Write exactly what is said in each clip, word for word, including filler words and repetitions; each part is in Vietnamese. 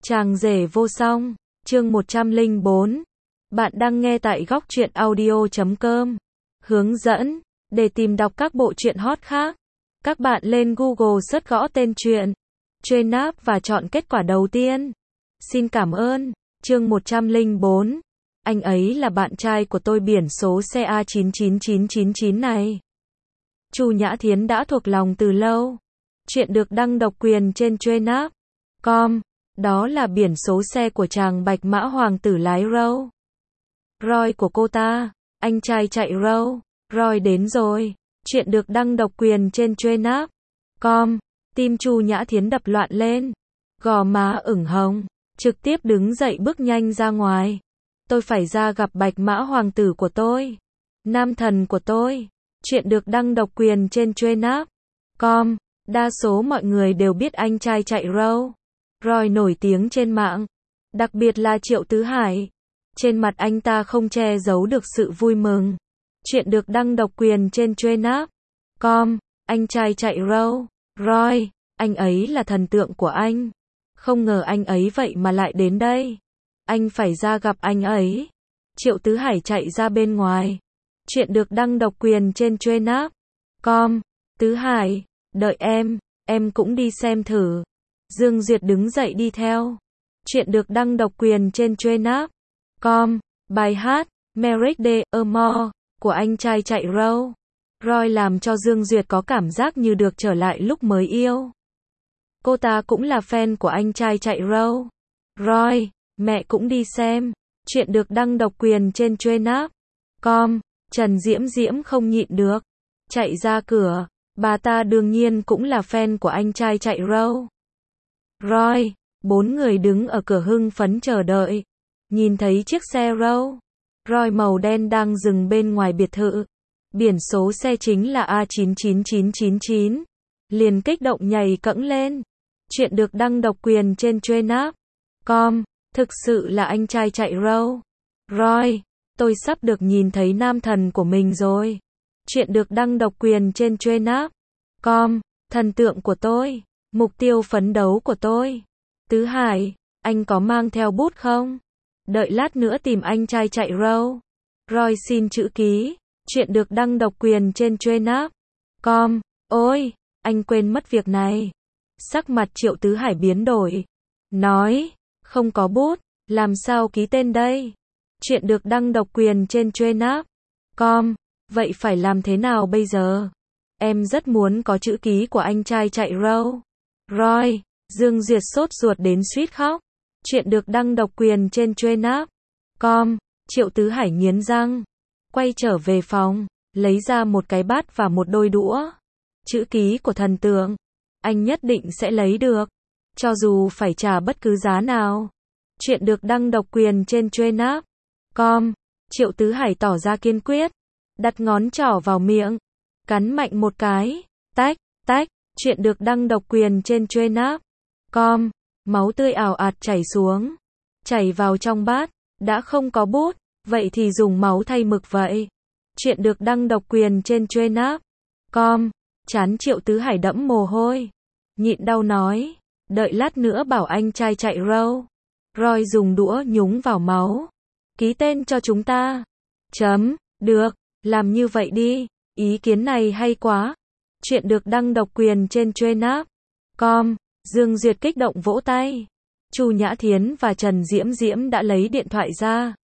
Chàng rể vô song, chương một trăm lẻ bốn. Bạn đang nghe tại góc truyện audio chấm com. Hướng dẫn, để tìm đọc các bộ truyện hot khác, các bạn lên Google search gõ tên truyện, Train Up và chọn kết quả đầu tiên. Xin cảm ơn. Chương một trăm lẻ bốn. Anh ấy là bạn trai của tôi, biển số xe A chín chín chín chín chín này. Chu Nhã Thiến đã thuộc lòng từ lâu. Chuyện được đăng độc quyền trên Train Up chấm com. Đó là biển số xe của chàng bạch mã hoàng tử lái Rolls Royce của cô ta. Anh trai chạy Rolls Royce đến rồi. Chuyện được đăng độc quyền trên Train Up chấm com. Tim Chu Nhã Thiến đập loạn lên. Gò má ửng hồng. Trực tiếp đứng dậy bước nhanh ra ngoài. Tôi phải ra gặp bạch mã hoàng tử của tôi. Nam thần của tôi. Chuyện được đăng độc quyền trên Train Up chấm com. Đa số mọi người đều biết anh trai chạy Rolls Royce nổi tiếng trên mạng. Đặc biệt là Triệu Tứ Hải. Trên mặt anh ta không che giấu được sự vui mừng. Chuyện được đăng độc quyền trên Train Up chấm com. Anh trai chạy Rolls Royce. Anh ấy là thần tượng của anh. Không ngờ anh ấy vậy mà lại đến đây. Anh phải ra gặp anh ấy. Triệu Tứ Hải chạy ra bên ngoài. Chuyện được đăng độc quyền trên Train Up chấm com. Tứ Hải, đợi em, em cũng đi xem thử. Dương Duyệt đứng dậy đi theo. Chuyện được đăng độc quyền trên Train Up chấm com. Bài hát Married de Amore của anh trai chạy Rolls Royce làm cho Dương Duyệt có cảm giác như được trở lại lúc mới yêu. Cô ta cũng là fan của anh trai chạy Rolls Royce. Mẹ cũng đi xem. Chuyện được đăng độc quyền trên Train Up chấm com. Trần Diễm Diễm không nhịn được, chạy ra cửa. Bà ta đương nhiên cũng là fan của anh trai chạy Rolls Royce. Bốn người đứng ở cửa hưng phấn chờ đợi. Nhìn thấy chiếc xe Rolls Royce màu đen đang dừng bên ngoài biệt thự. Biển số xe chính là A chín chín chín chín chín. Liền kích động nhảy cẫng lên. Chuyện được đăng độc quyền trên Train Up chấm com. Thực sự là anh trai chạy Rolls Royce. Tôi sắp được nhìn thấy nam thần của mình rồi. Chuyện được đăng độc quyền trên Train Up chấm com. Thần tượng của tôi. Mục tiêu phấn đấu của tôi. Tứ Hải, anh có mang theo bút không? Đợi lát nữa tìm anh trai chạy Rolls Royce xin chữ ký. Chuyện được đăng độc quyền trên Train Up chấm com. Ôi, anh quên mất việc này. Sắc mặt Triệu Tứ Hải biến đổi. Nói, không có bút, làm sao ký tên đây? Chuyện được đăng độc quyền trên Train Up chấm com. Vậy phải làm thế nào bây giờ? Em rất muốn có chữ ký của anh trai chạy Rolls Royce. Dương Duyệt sốt ruột đến suýt khóc. Chuyện được đăng độc quyền trên Train Up chấm com. Triệu Tứ Hải nghiến răng. Quay trở về phòng, lấy ra một cái bát và một đôi đũa. Chữ ký của thần tượng, anh nhất định sẽ lấy được. Cho dù phải trả bất cứ giá nào. Chuyện được đăng độc quyền trên Train Up chấm com. Triệu Tứ Hải tỏ ra kiên quyết. Đặt ngón trỏ vào miệng. Cắn mạnh một cái. Tách, tách. Chuyện được đăng độc quyền trên Train Up chấm com. Máu tươi ào ạt chảy xuống. Chảy vào trong bát. Đã không có bút. Vậy thì dùng máu thay mực vậy. Chuyện được đăng độc quyền trên Train Up chấm com. Trán Triệu Tứ Hải đẫm mồ hôi. Nhịn đau nói. Đợi lát nữa bảo anh trai chạy Rolls Royce dùng đũa nhúng vào máu. Ký tên cho chúng ta. Chấm. Được. Làm như vậy đi. Ý kiến này hay quá. Chuyện được đăng độc quyền trên Train Up chấm com. Dương Duyệt kích động vỗ tay. Chu Nhã Thiến và Trần Diễm Diễm đã lấy điện thoại ra.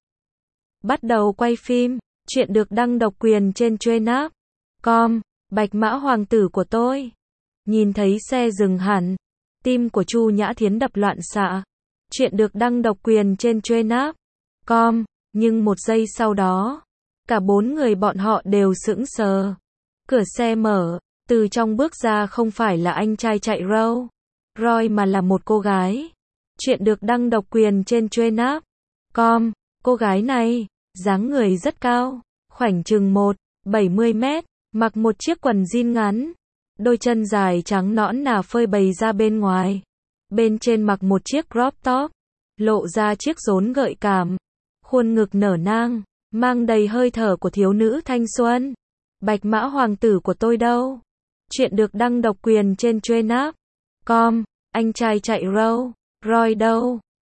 Bắt đầu quay phim. Chuyện được đăng độc quyền trên Train Up chấm com. Bạch mã hoàng tử của tôi. Nhìn thấy xe dừng hẳn. Tim của Chu Nhã Thiến đập loạn xạ. Chuyện được đăng độc quyền trên Train Up chấm com. Nhưng một giây sau đó, cả bốn người bọn họ đều sững sờ. Cửa xe mở. Từ trong bước ra không phải là anh trai chạy Rolls Royce mà là một cô gái. Chuyện được đăng độc quyền trên Train Up chấm com. Cô gái này, dáng người rất cao, khoảnh chừng một phẩy bảy mươi mét, mặc một chiếc quần jean ngắn. Đôi chân dài trắng nõn nà phơi bày ra bên ngoài. Bên trên mặc một chiếc crop top, lộ ra chiếc rốn gợi cảm. Khuôn ngực nở nang, mang đầy hơi thở của thiếu nữ thanh xuân. Bạch mã hoàng tử của tôi đâu? Chuyện được đăng độc quyền trên Train Up chấm com. Anh trai chạy Rolls Royce đâu?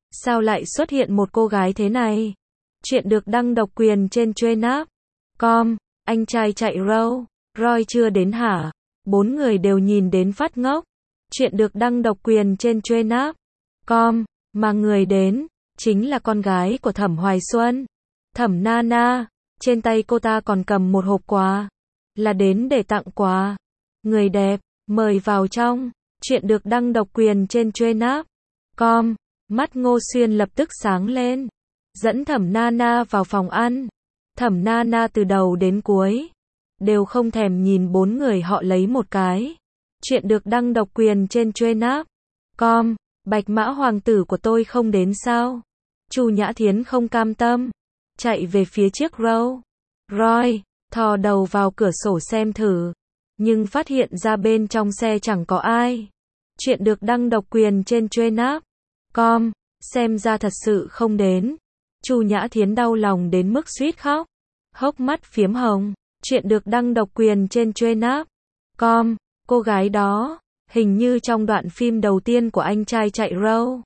Sao lại xuất hiện một cô gái thế này? Chuyện được đăng độc quyền trên Trendap. Com, anh trai chạy row, Roy chưa đến hả? Bốn người đều nhìn đến phát ngốc. Chuyện được đăng độc quyền trên Trendap. Com, mà người đến, chính là con gái của Thẩm Hoài Xuân. Thẩm Nana, trên tay cô ta còn cầm một hộp quà. Là đến để tặng quà. Người đẹp, mời vào trong. Chuyện được đăng độc quyền trên Trendap. Com, mắt Ngô Xuyên lập tức sáng lên. Dẫn Thẩm Nana vào phòng ăn. Thẩm Nana từ đầu đến cuối đều không thèm nhìn bốn người họ lấy một cái. Chuyện được đăng độc quyền trên Trendap. Com, Bạch Mã hoàng tử của tôi không đến sao? Chu Nhã Thiến không cam tâm, chạy về phía chiếc row. Roy thò đầu vào cửa sổ xem thử, nhưng phát hiện ra bên trong xe chẳng có ai. Chuyện được đăng độc quyền trên Trendap. Com, xem ra thật sự không đến. Chu Nhã Thiến đau lòng đến mức suýt khóc, hốc mắt phiếm hồng. Chuyện được đăng độc quyền trên Trendap. Com, cô gái đó, hình như trong đoạn phim đầu tiên của anh trai chạy row.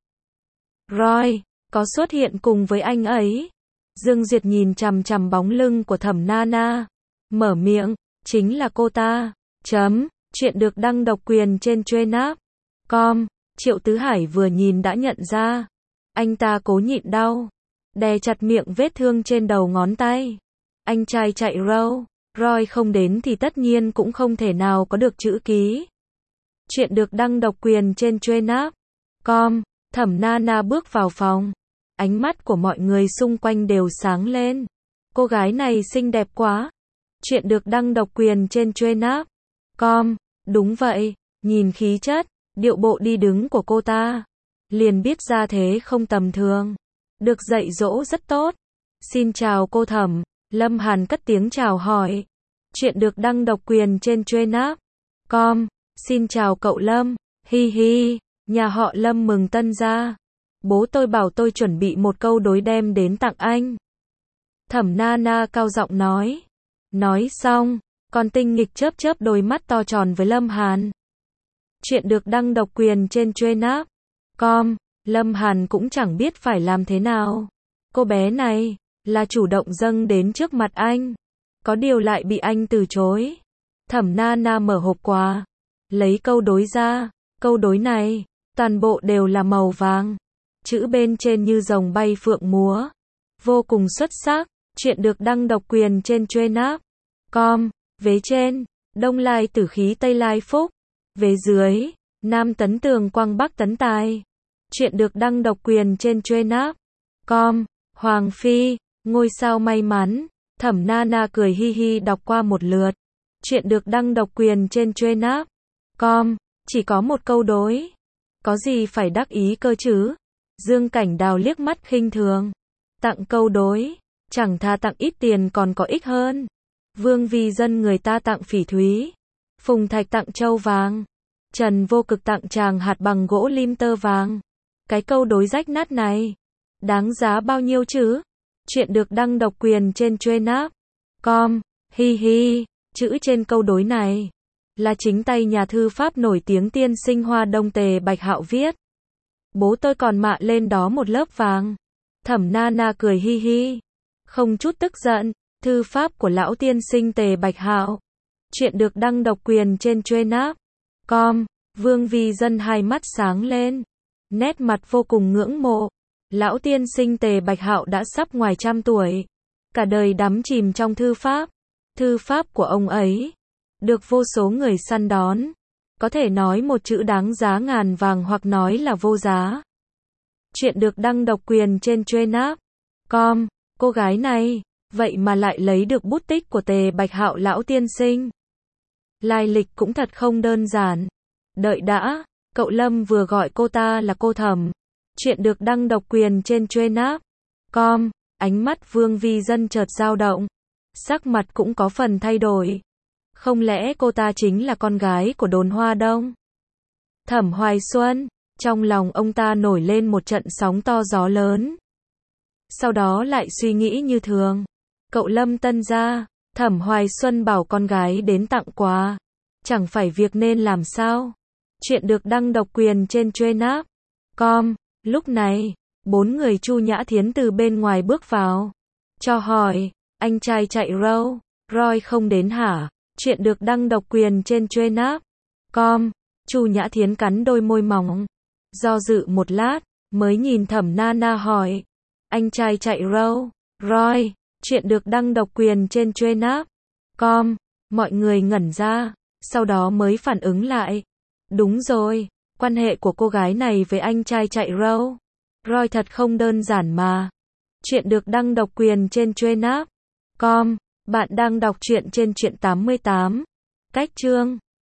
Roy có xuất hiện cùng với anh ấy. Dương Duyệt nhìn chằm chằm bóng lưng của Thẩm Nana, mở miệng, chính là cô ta. Chấm, chuyện được đăng độc quyền trên Trendap. Com, Triệu Tứ Hải vừa nhìn đã nhận ra. Anh ta cố nhịn đau, đè chặt miệng vết thương trên đầu ngón tay. Anh trai chạy row, Roy không đến thì tất nhiên cũng không thể nào có được chữ ký. Chuyện được đăng độc quyền trên Trendap. Com, Thẩm Nana bước vào phòng. Ánh mắt của mọi người xung quanh đều sáng lên. Cô gái này xinh đẹp quá. Chuyện được đăng độc quyền trên Trendap. Com, đúng vậy, nhìn khí chất, điệu bộ đi đứng của cô ta, liền biết ra thế không tầm thường. Được dạy dỗ rất tốt. Xin chào cô Thẩm. Lâm Hàn cất tiếng chào hỏi. Chuyện được đăng độc quyền trên Trendap. Com, xin chào cậu Lâm. Hi hi, nhà họ Lâm mừng tân gia. Bố tôi bảo tôi chuẩn bị một câu đối đem đến tặng anh. Thẩm Nana cao giọng nói. Nói xong, còn tinh nghịch chớp chớp đôi mắt to tròn với Lâm Hàn. Chuyện được đăng độc quyền trên Trendap. Com, Lâm Hàn cũng chẳng biết phải làm thế nào. Cô bé này là chủ động dâng đến trước mặt anh, có điều lại bị anh từ chối. Thẩm Nana mở hộp quà, lấy câu đối ra. Câu đối này, toàn bộ đều là màu vàng. Chữ bên trên như rồng bay phượng múa. Vô cùng xuất sắc. Chuyện được đăng độc quyền trên Trendap. Com, vế trên, Đông Lai tử khí Tây Lai phúc. Vế dưới, Nam tấn tường Quang Bắc tấn tài. Chuyện được đăng độc quyền trên Trendap. Com, Hoàng Phi, ngôi sao may mắn. Thẩm Nana cười hi hi đọc qua một lượt. Chuyện được đăng độc quyền trên Trendap. Com, chỉ có một câu đối. Có gì phải đắc ý cơ chứ? Dương Cảnh Đào liếc mắt khinh thường. Tặng câu đối, chẳng thà tặng ít tiền còn có ích hơn. Vương Vi Dân người ta tặng phỉ thúy. Phùng Thạch tặng châu vàng. Trần Vô Cực tặng chàng hạt bằng gỗ lim tơ vàng. Cái câu đối rách nát này, đáng giá bao nhiêu chứ? Chuyện được đăng độc quyền trên Trendap. Com, hi hi, chữ trên câu đối này là chính tay nhà thư pháp nổi tiếng tiên sinh Hoa Đông Tề Bạch Hạo viết. Bố tôi còn mạ lên đó một lớp vàng. Thẩm Nana cười hi hi, không chút tức giận. Thư pháp của lão tiên sinh Tề Bạch Hạo. Chuyện được đăng độc quyền trên Trendap. Com, Vương Vi Dân hai mắt sáng lên, nét mặt vô cùng ngưỡng mộ. Lão tiên sinh Tề Bạch Hạo đã sắp ngoài trăm tuổi, cả đời đắm chìm trong thư pháp. Thư pháp của ông ấy được vô số người săn đón, có thể nói một chữ đáng giá ngàn vàng hoặc nói là vô giá. Chuyện được đăng độc quyền trên Trendap. Com, cô gái này, vậy mà lại lấy được bút tích của Tề Bạch Hạo lão tiên sinh. Lai lịch cũng thật không đơn giản. Đợi đã, cậu Lâm vừa gọi cô ta là cô Thẩm. Chuyện được đăng độc quyền trên Trendap. Com, ánh mắt Vương Vi Dân chợt dao động, sắc mặt cũng có phần thay đổi. Không lẽ cô ta chính là con gái của Đồn Hoa Đông? Thẩm Hoài Xuân, trong lòng ông ta nổi lên một trận sóng to gió lớn. Sau đó lại suy nghĩ như thường. Cậu Lâm tân gia, Thẩm Hoài Xuân bảo con gái đến tặng quà, chẳng phải việc nên làm sao? Chuyện được đăng độc quyền trên Trendap. Com, lúc này, Bốn người Chu Nhã Thiến từ bên ngoài bước vào. Cho hỏi, anh trai chạy râu, Roy không đến hả? Chuyện được đăng độc quyền trên Trendap. Com. Chu Nhã Thiến cắn đôi môi mỏng. Do dự một lát, mới nhìn Thẩm Nana hỏi. Anh trai chạy râu, Roy, chuyện được đăng độc quyền trên Trendap. Com. Mọi người ngẩn ra, sau đó mới phản ứng lại. Đúng rồi, quan hệ của cô gái này với anh trai chạy râu, Roy thật không đơn giản mà. Chuyện được đăng độc quyền trên Trendap. Com. Bạn đang đọc truyện trên truyện tám mươi tám. Cách chương.